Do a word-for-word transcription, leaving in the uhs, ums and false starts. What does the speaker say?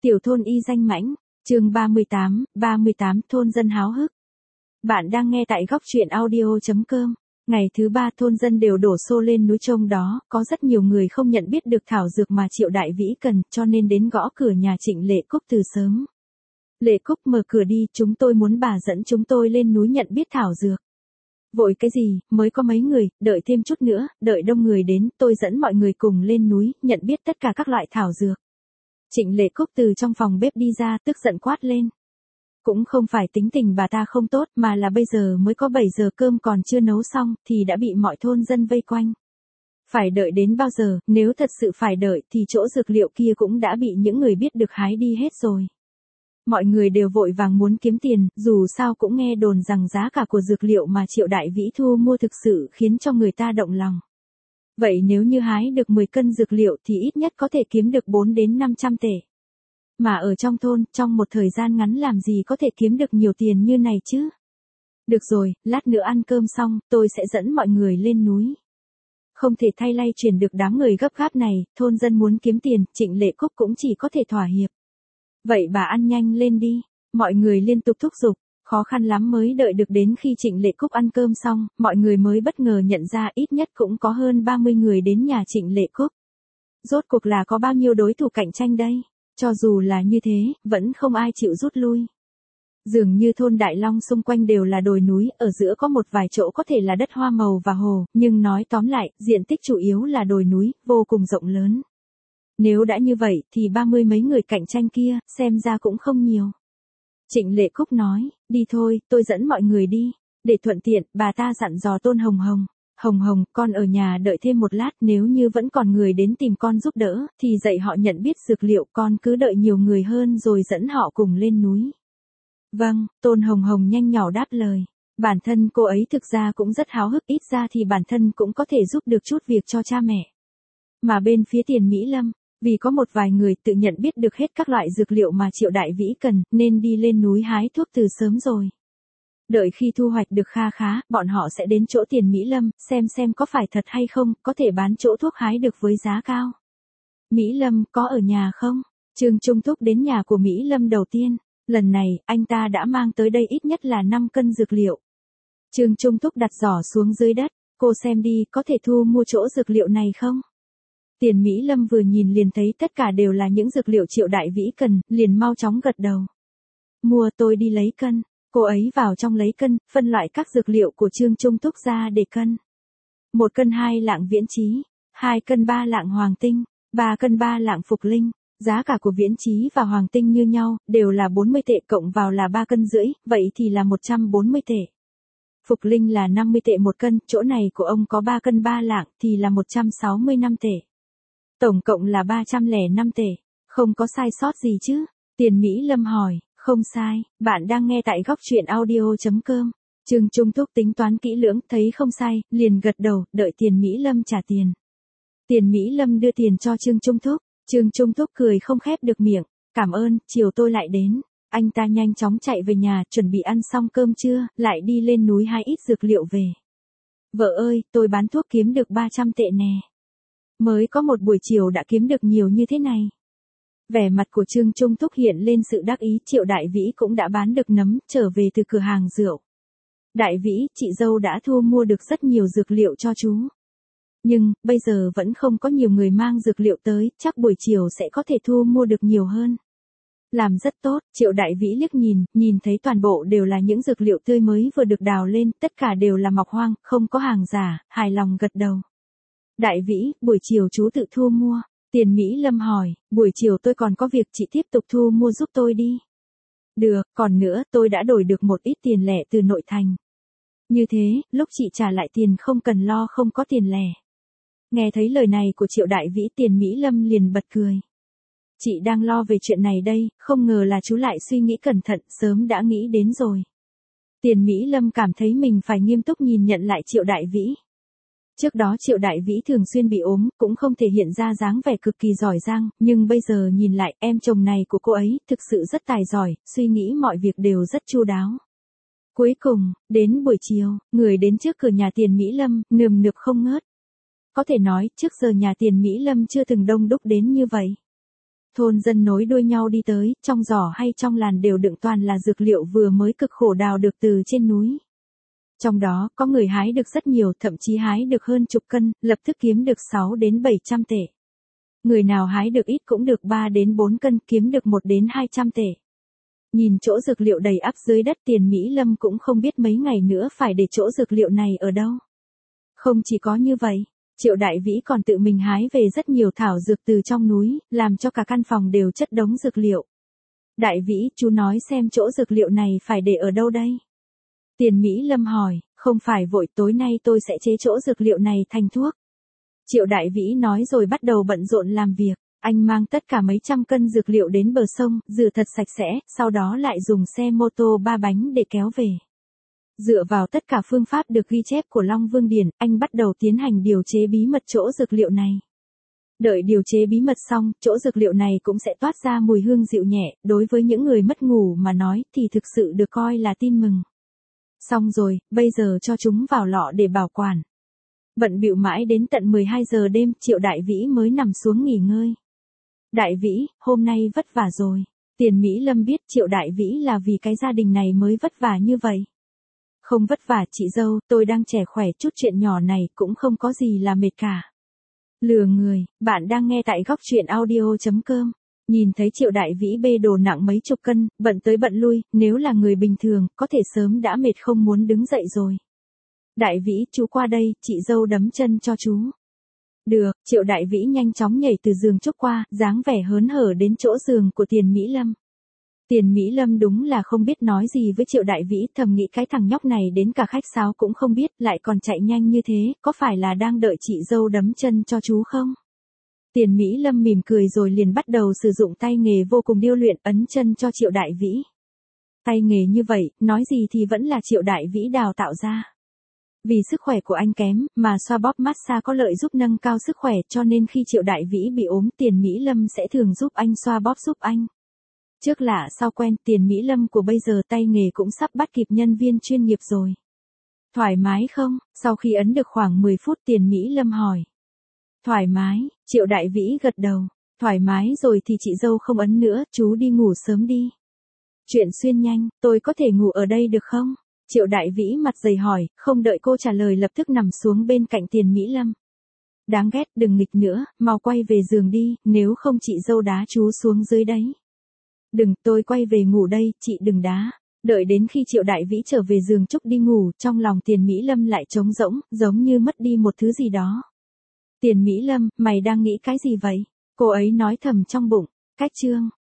Tiểu thôn y danh mãnh, chương ba mươi tám, ba mươi tám thôn dân háo hức. Bạn đang nghe tại góc truyện audio.com. Ngày thứ ba thôn dân đều đổ xô lên núi trông đó, có rất nhiều người không nhận biết được thảo dược mà Triệu Đại Vĩ cần, cho nên đến gõ cửa nhà Trịnh Lệ Cúc từ sớm. Lệ Cúc mở cửa đi, chúng tôi muốn bà dẫn chúng tôi lên núi nhận biết thảo dược. Vội cái gì, mới có mấy người, đợi thêm chút nữa, đợi đông người đến, tôi dẫn mọi người cùng lên núi, nhận biết tất cả các loại thảo dược. Trịnh Lệ Cúc từ trong phòng bếp đi ra, tức giận quát lên. Cũng không phải tính tình bà ta không tốt, mà là bây giờ mới có bảy giờ cơm còn chưa nấu xong, thì đã bị mọi thôn dân vây quanh. Phải đợi đến bao giờ, nếu thật sự phải đợi, thì chỗ dược liệu kia cũng đã bị những người biết được hái đi hết rồi. Mọi người đều vội vàng muốn kiếm tiền, dù sao cũng nghe đồn rằng giá cả của dược liệu mà Triệu Đại Vĩ thu mua thực sự khiến cho người ta động lòng. Vậy nếu như hái được mười cân dược liệu thì ít nhất có thể kiếm được bốn đến năm trăm tệ. Mà ở trong thôn, trong một thời gian ngắn làm gì có thể kiếm được nhiều tiền như này chứ? Được rồi, lát nữa ăn cơm xong, tôi sẽ dẫn mọi người lên núi. Không thể thay lay chuyển được đám người gấp gáp này, thôn dân muốn kiếm tiền, Trịnh Lệ Cúc cũng chỉ có thể thỏa hiệp. Vậy bà ăn nhanh lên đi, mọi người liên tục thúc giục. Khó khăn lắm mới đợi được đến khi Trịnh Lệ Cúc ăn cơm xong, mọi người mới bất ngờ nhận ra ít nhất cũng có hơn ba mươi người đến nhà Trịnh Lệ Cúc. Rốt cuộc là có bao nhiêu đối thủ cạnh tranh đây? Cho dù là như thế, vẫn không ai chịu rút lui. Dường như thôn Đại Long xung quanh đều là đồi núi, ở giữa có một vài chỗ có thể là đất hoa màu và hồ, nhưng nói tóm lại, diện tích chủ yếu là đồi núi, vô cùng rộng lớn. Nếu đã như vậy, thì ba mươi mấy người cạnh tranh kia, xem ra cũng không nhiều. Trịnh Lệ Cúc nói, đi thôi, tôi dẫn mọi người đi. Để thuận tiện, bà ta dặn dò Tôn Hồng Hồng. Hồng Hồng, con ở nhà đợi thêm một lát, nếu như vẫn còn người đến tìm con giúp đỡ, thì dạy họ nhận biết dược liệu, con cứ đợi nhiều người hơn rồi dẫn họ cùng lên núi. Vâng, Tôn Hồng Hồng nhanh nhỏ đáp lời. Bản thân cô ấy thực ra cũng rất háo hức, ít ra thì bản thân cũng có thể giúp được chút việc cho cha mẹ. Mà bên phía Tiền Mỹ Lâm, vì có một vài người tự nhận biết được hết các loại dược liệu mà Triệu Đại Vĩ cần, nên đi lên núi hái thuốc từ sớm rồi. Đợi khi thu hoạch được kha khá, bọn họ sẽ đến chỗ Tiền Mỹ Lâm, xem xem có phải thật hay không, có thể bán chỗ thuốc hái được với giá cao. Mỹ Lâm, có ở nhà không? Trương Trung Thúc đến nhà của Mỹ Lâm đầu tiên. Lần này, anh ta đã mang tới đây ít nhất là năm cân dược liệu. Trương Trung Thúc đặt giỏ xuống dưới đất. Cô xem đi, có thể thu mua chỗ dược liệu này không? Tiền Mỹ Lâm vừa nhìn liền thấy tất cả đều là những dược liệu Triệu Đại Vĩ cần, liền mau chóng gật đầu. Mua, tôi đi lấy cân. Cô ấy vào trong lấy cân, phân loại các dược liệu của Trương Trung Thúc ra để cân. Một cân hai lạng viễn chí, hai cân ba lạng hoàng tinh, ba cân ba lạng phục linh. Giá cả của viễn chí và hoàng tinh như nhau, đều là bốn mươi tệ cộng vào là ba cân rưỡi, vậy thì là một trăm bốn mươi tệ. Phục linh là năm mươi tệ một cân, chỗ này của ông có ba cân ba lạng thì là một trăm sáu mươi lăm tệ. Tổng cộng là ba trăm lẻ năm tệ, không có sai sót gì chứ? Tiền Mỹ Lâm hỏi, không sai, bạn đang nghe tại góc truyện audio.com. Trương Trung Thúc tính toán kỹ lưỡng, thấy không sai, liền gật đầu, đợi Tiền Mỹ Lâm trả tiền. Tiền Mỹ Lâm đưa tiền cho Trương Trung Thúc, Trương Trung Thúc cười không khép được miệng, cảm ơn, chiều tôi lại đến. Anh ta nhanh chóng chạy về nhà, chuẩn bị ăn xong cơm trưa, lại đi lên núi hái ít dược liệu về. Vợ ơi, tôi bán thuốc kiếm được ba trăm tệ nè. Mới có một buổi chiều đã kiếm được nhiều như thế này. Vẻ mặt của Trương Trung Thúc hiện lên sự đắc ý, Triệu Đại Vĩ cũng đã bán được nấm, trở về từ cửa hàng rượu. Đại Vĩ, chị dâu đã thu mua được rất nhiều dược liệu cho chú. Nhưng, bây giờ vẫn không có nhiều người mang dược liệu tới, chắc buổi chiều sẽ có thể thu mua được nhiều hơn. Làm rất tốt, Triệu Đại Vĩ liếc nhìn, nhìn thấy toàn bộ đều là những dược liệu tươi mới vừa được đào lên, tất cả đều là mọc hoang, không có hàng giả, hài lòng gật đầu. Đại Vĩ, buổi chiều chú tự thu mua. Tiền Mỹ Lâm hỏi, buổi chiều tôi còn có việc, chị tiếp tục thu mua giúp tôi đi. Được, còn nữa, tôi đã đổi được một ít tiền lẻ từ nội thành. Như thế, lúc chị trả lại tiền không cần lo không có tiền lẻ. Nghe thấy lời này của Triệu Đại Vĩ, Tiền Mỹ Lâm liền bật cười. Chị đang lo về chuyện này đây, không ngờ là chú lại suy nghĩ cẩn thận, sớm đã nghĩ đến rồi. Tiền Mỹ Lâm cảm thấy mình phải nghiêm túc nhìn nhận lại Triệu Đại Vĩ. Trước đó Triệu Đại Vĩ thường xuyên bị ốm, cũng không thể hiện ra dáng vẻ cực kỳ giỏi giang, nhưng bây giờ nhìn lại, em chồng này của cô ấy, thực sự rất tài giỏi, suy nghĩ mọi việc đều rất chu đáo. Cuối cùng, đến buổi chiều, người đến trước cửa nhà Tiền Mỹ Lâm, nườm nượp không ngớt. Có thể nói, trước giờ nhà Tiền Mỹ Lâm chưa từng đông đúc đến như vậy. Thôn dân nối đuôi nhau đi tới, trong giỏ hay trong làn đều đựng toàn là dược liệu vừa mới cực khổ đào được từ trên núi. Trong đó, có người hái được rất nhiều, thậm chí hái được hơn chục cân, lập tức kiếm được sáu đến bảy trăm tệ. Người nào hái được ít cũng được ba đến bốn cân, kiếm được một đến hai trăm tệ. Nhìn chỗ dược liệu đầy ắp dưới đất, Tiền Mỹ Lâm cũng không biết mấy ngày nữa phải để chỗ dược liệu này ở đâu. Không chỉ có như vậy, Triệu Đại Vĩ còn tự mình hái về rất nhiều thảo dược từ trong núi, làm cho cả căn phòng đều chất đống dược liệu. Đại Vĩ, chú nói xem chỗ dược liệu này phải để ở đâu đây? Tiền Mỹ Lâm hỏi, không phải vội, tối nay tôi sẽ chế chỗ dược liệu này thành thuốc. Triệu Đại Vĩ nói rồi bắt đầu bận rộn làm việc. Anh mang tất cả mấy trăm cân dược liệu đến bờ sông, rửa thật sạch sẽ, sau đó lại dùng xe mô tô ba bánh để kéo về. Dựa vào tất cả phương pháp được ghi chép của Long Vương Điển, anh bắt đầu tiến hành điều chế bí mật chỗ dược liệu này. Đợi điều chế bí mật xong, chỗ dược liệu này cũng sẽ toát ra mùi hương dịu nhẹ, đối với những người mất ngủ mà nói thì thực sự được coi là tin mừng. Xong rồi, bây giờ cho chúng vào lọ để bảo quản. Bận bịu mãi đến tận mười hai giờ đêm, Triệu Đại Vĩ mới nằm xuống nghỉ ngơi. Đại Vĩ, hôm nay vất vả rồi. Tiền Mỹ Lâm biết Triệu Đại Vĩ là vì cái gia đình này mới vất vả như vậy. Không vất vả chị dâu, tôi đang trẻ khỏe, chút chuyện nhỏ này cũng không có gì là mệt cả. Lừa người, bạn đang nghe tại góc truyện audio chấm com. Nhìn thấy Triệu Đại Vĩ bê đồ nặng mấy chục cân, bận tới bận lui, nếu là người bình thường, có thể sớm đã mệt không muốn đứng dậy rồi. Đại Vĩ, chú qua đây, chị dâu đấm chân cho chú. Được, Triệu Đại Vĩ nhanh chóng nhảy từ giường trúc qua, dáng vẻ hớn hở đến chỗ giường của Tiền Mỹ Lâm. Tiền Mỹ Lâm đúng là không biết nói gì với Triệu Đại Vĩ, thầm nghĩ cái thằng nhóc này đến cả khách sáo cũng không biết, lại còn chạy nhanh như thế, có phải là đang đợi chị dâu đấm chân cho chú không? Tiền Mỹ Lâm mỉm cười rồi liền bắt đầu sử dụng tay nghề vô cùng điêu luyện ấn chân cho Triệu Đại Vĩ. Tay nghề như vậy, nói gì thì vẫn là Triệu Đại Vĩ đào tạo ra. Vì sức khỏe của anh kém, mà xoa bóp massage có lợi giúp nâng cao sức khỏe, cho nên khi Triệu Đại Vĩ bị ốm, Tiền Mỹ Lâm sẽ thường giúp anh xoa bóp giúp anh. Trước lạ sau quen, Tiền Mỹ Lâm của bây giờ tay nghề cũng sắp bắt kịp nhân viên chuyên nghiệp rồi. Thoải mái không? Sau khi ấn được khoảng mười phút, Tiền Mỹ Lâm hỏi. Thoải mái, Triệu Đại Vĩ gật đầu. Thoải mái rồi thì chị dâu không ấn nữa, chú đi ngủ sớm đi. Chuyện xuyên nhanh, tôi có thể ngủ ở đây được không? Triệu Đại Vĩ mặt dày hỏi, không đợi cô trả lời lập tức nằm xuống bên cạnh Tiền Mỹ Lâm. Đáng ghét, đừng nghịch nữa, mau quay về giường đi, nếu không chị dâu đá chú xuống dưới đấy. Đừng, tôi quay về ngủ đây, chị đừng đá. Đợi đến khi Triệu Đại Vĩ trở về giường trúc đi ngủ, trong lòng Tiền Mỹ Lâm lại trống rỗng, giống như mất đi một thứ gì đó. Tiền Mỹ Lâm, mày đang nghĩ cái gì vậy? Cô ấy nói thầm trong bụng. Cách chương